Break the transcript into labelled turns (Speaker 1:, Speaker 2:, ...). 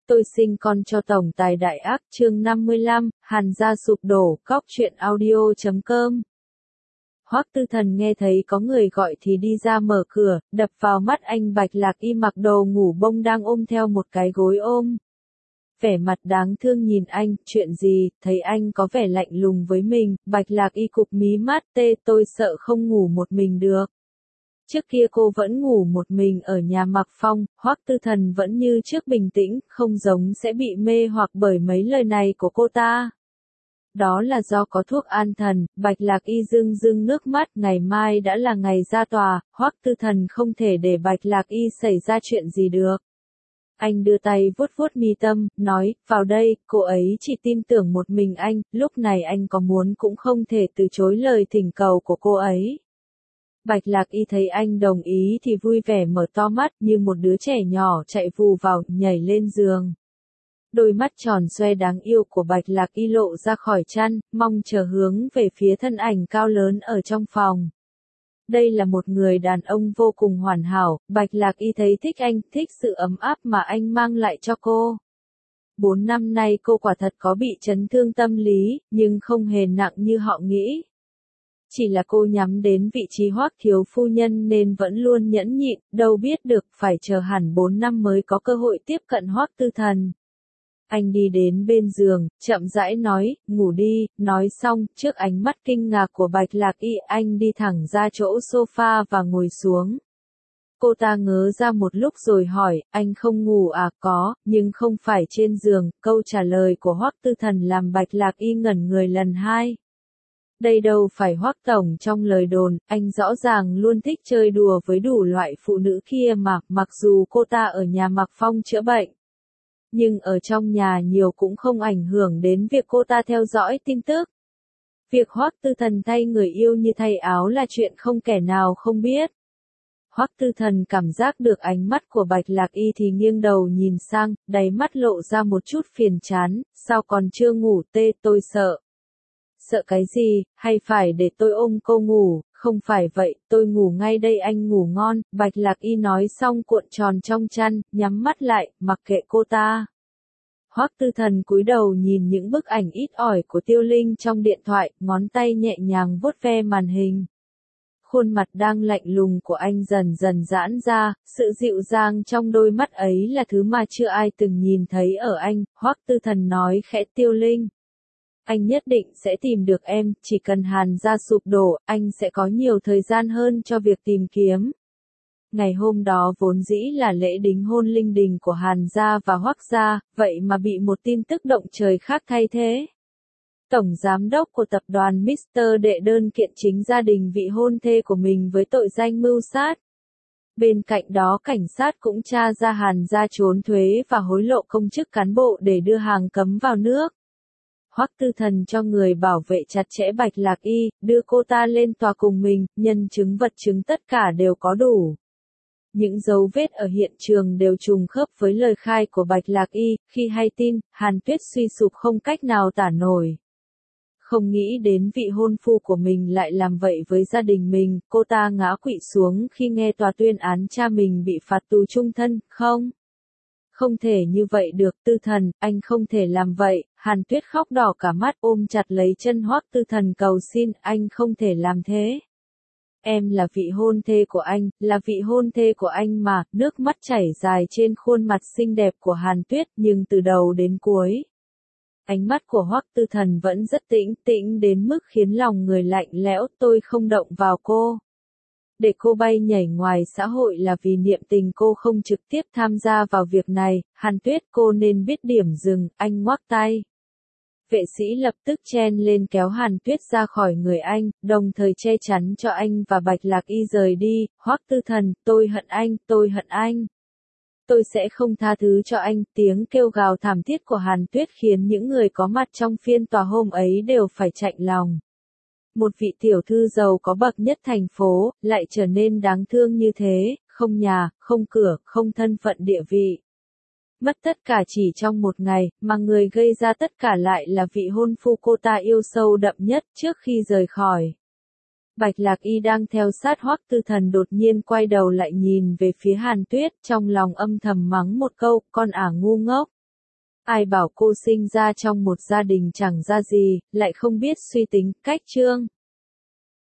Speaker 1: Tôi sinh con cho tổng tài đại ác chương 55, Hàn gia sụp đổ, cóc truyện audio.com. Hoắc Tư Thần nghe thấy có người gọi thì đi ra mở cửa, đập vào mắt anh Bạch Lạc Y mặc đồ ngủ bông đang ôm theo một cái gối ôm. Vẻ mặt đáng thương nhìn anh, chuyện gì, thấy anh có vẻ lạnh lùng với mình, Bạch Lạc Y cụp mí mắt, tôi sợ không ngủ một mình được. Trước kia cô vẫn ngủ một mình ở nhà Mạc Phong, Hoắc Tư Thần vẫn như trước bình tĩnh, không giống sẽ bị mê hoặc bởi mấy lời này của cô ta. Đó là do có thuốc an thần, Bạch Lạc Y rưng rưng nước mắt, ngày mai đã là ngày ra tòa, Hoắc Tư Thần không thể để Bạch Lạc Y xảy ra chuyện gì được. Anh đưa tay vuốt vuốt mi tâm, nói, vào đây, cô ấy chỉ tin tưởng một mình anh, lúc này anh có muốn cũng không thể từ chối lời thỉnh cầu của cô ấy. Bạch Lạc Y thấy anh đồng ý thì vui vẻ mở to mắt như một đứa trẻ nhỏ chạy vù vào, nhảy lên giường. Đôi mắt tròn xoe đáng yêu của Bạch Lạc Y lộ ra khỏi chăn, mong chờ hướng về phía thân ảnh cao lớn ở trong phòng. Đây là một người đàn ông vô cùng hoàn hảo, Bạch Lạc Y thấy thích anh, thích sự ấm áp mà anh mang lại cho cô. 4 năm nay cô quả thật có bị chấn thương tâm lý, nhưng không hề nặng như họ nghĩ. Chỉ là cô nhắm đến vị trí Hoắc thiếu phu nhân nên vẫn luôn nhẫn nhịn, đâu biết được phải chờ hẳn 4 năm mới có cơ hội tiếp cận Hoắc Tư Thần. Anh đi đến bên giường, chậm rãi nói, ngủ đi, nói xong, trước ánh mắt kinh ngạc của Bạch Lạc Y, anh đi thẳng ra chỗ sofa và ngồi xuống. Cô ta ngớ ra một lúc rồi hỏi, anh không ngủ à? Có, nhưng không phải trên giường, câu trả lời của Hoắc Tư Thần làm Bạch Lạc Y ngẩn người lần hai. Đây đâu phải Hoắc tổng trong lời đồn, anh rõ ràng luôn thích chơi đùa với đủ loại phụ nữ kia mà, mặc dù cô ta ở nhà Mạc Phong chữa bệnh. Nhưng ở trong nhà nhiều cũng không ảnh hưởng đến việc cô ta theo dõi tin tức. Việc Hoắc Tư Thần thay người yêu như thay áo là chuyện không kẻ nào không biết. Hoắc Tư Thần cảm giác được ánh mắt của Bạch Lạc Y thì nghiêng đầu nhìn sang, đáy mắt lộ ra một chút phiền chán, sao còn chưa ngủ? Tôi sợ. Sợ cái gì, hay phải để tôi ôm cô ngủ? Không phải vậy, tôi ngủ ngay đây, anh ngủ ngon. Bạch Lạc Y nói xong cuộn tròn trong chăn, nhắm mắt lại, mặc kệ cô ta. Hoắc Tư Thần cúi đầu nhìn những bức ảnh ít ỏi của Tiêu Linh trong điện thoại, ngón tay nhẹ nhàng vuốt ve màn hình. Khuôn mặt đang lạnh lùng của anh dần dần giãn ra, sự dịu dàng trong đôi mắt ấy là thứ mà chưa ai từng nhìn thấy ở anh. Hoắc Tư Thần nói khẽ, Tiêu Linh, anh nhất định sẽ tìm được em, chỉ cần Hàn gia sụp đổ, anh sẽ có nhiều thời gian hơn cho việc tìm kiếm. Ngày hôm đó vốn dĩ là lễ đính hôn linh đình của Hàn gia và Hoắc gia, vậy mà bị một tin tức động trời khác thay thế. Tổng giám đốc của tập đoàn Mr. đệ đơn kiện chính gia đình vị hôn thê của mình với tội danh mưu sát. Bên cạnh đó cảnh sát cũng tra ra Hàn gia trốn thuế và hối lộ công chức cán bộ để đưa hàng cấm vào nước. Hoắc Tư Thần cho người bảo vệ chặt chẽ Bạch Lạc Y, đưa cô ta lên tòa cùng mình, nhân chứng vật chứng tất cả đều có đủ. Những dấu vết ở hiện trường đều trùng khớp với lời khai của Bạch Lạc Y, khi hay tin, Hàn Tuyết suy sụp không cách nào tả nổi. Không nghĩ đến vị hôn phu của mình lại làm vậy với gia đình mình, cô ta ngã quỵ xuống khi nghe tòa tuyên án cha mình bị phạt tù chung thân, Không thể như vậy được, Tư Thần, anh không thể làm vậy. Hàn Tuyết khóc đỏ cả mắt ôm chặt lấy chân Hoắc Tư Thần cầu xin, anh không thể làm thế. Em là vị hôn thê của anh, là vị hôn thê của anh mà, nước mắt chảy dài trên khuôn mặt xinh đẹp của Hàn Tuyết, nhưng từ đầu đến cuối. Ánh mắt của Hoắc Tư Thần vẫn rất tĩnh đến mức khiến lòng người lạnh lẽo, tôi không động vào cô. Để cô bay nhảy ngoài xã hội là vì niệm tình, cô không trực tiếp tham gia vào việc này. Hàn Tuyết, cô nên biết điểm dừng, anh ngoắc tay. Vệ sĩ lập tức chen lên kéo Hàn Tuyết ra khỏi người anh, đồng thời che chắn cho anh và Bạch Lạc Y rời đi. Hoắc Tư Thần, tôi hận anh, tôi hận anh. Tôi sẽ không tha thứ cho anh. Tiếng kêu gào thảm thiết của Hàn Tuyết khiến những người có mặt trong phiên tòa hôm ấy đều phải chạnh lòng. Một vị tiểu thư giàu có bậc nhất thành phố, lại trở nên đáng thương như thế, không nhà, không cửa, không thân phận địa vị. Mất tất cả chỉ trong một ngày, mà người gây ra tất cả lại là vị hôn phu cô ta yêu sâu đậm nhất trước khi rời khỏi. Bạch Lạc Y đang theo sát Hoắc Tư Thần đột nhiên quay đầu lại nhìn về phía Hàn Tuyết, trong lòng âm thầm mắng một câu, con ả ngu ngốc. Ai bảo cô sinh ra trong một gia đình chẳng ra gì, lại không biết suy tính, cách chương.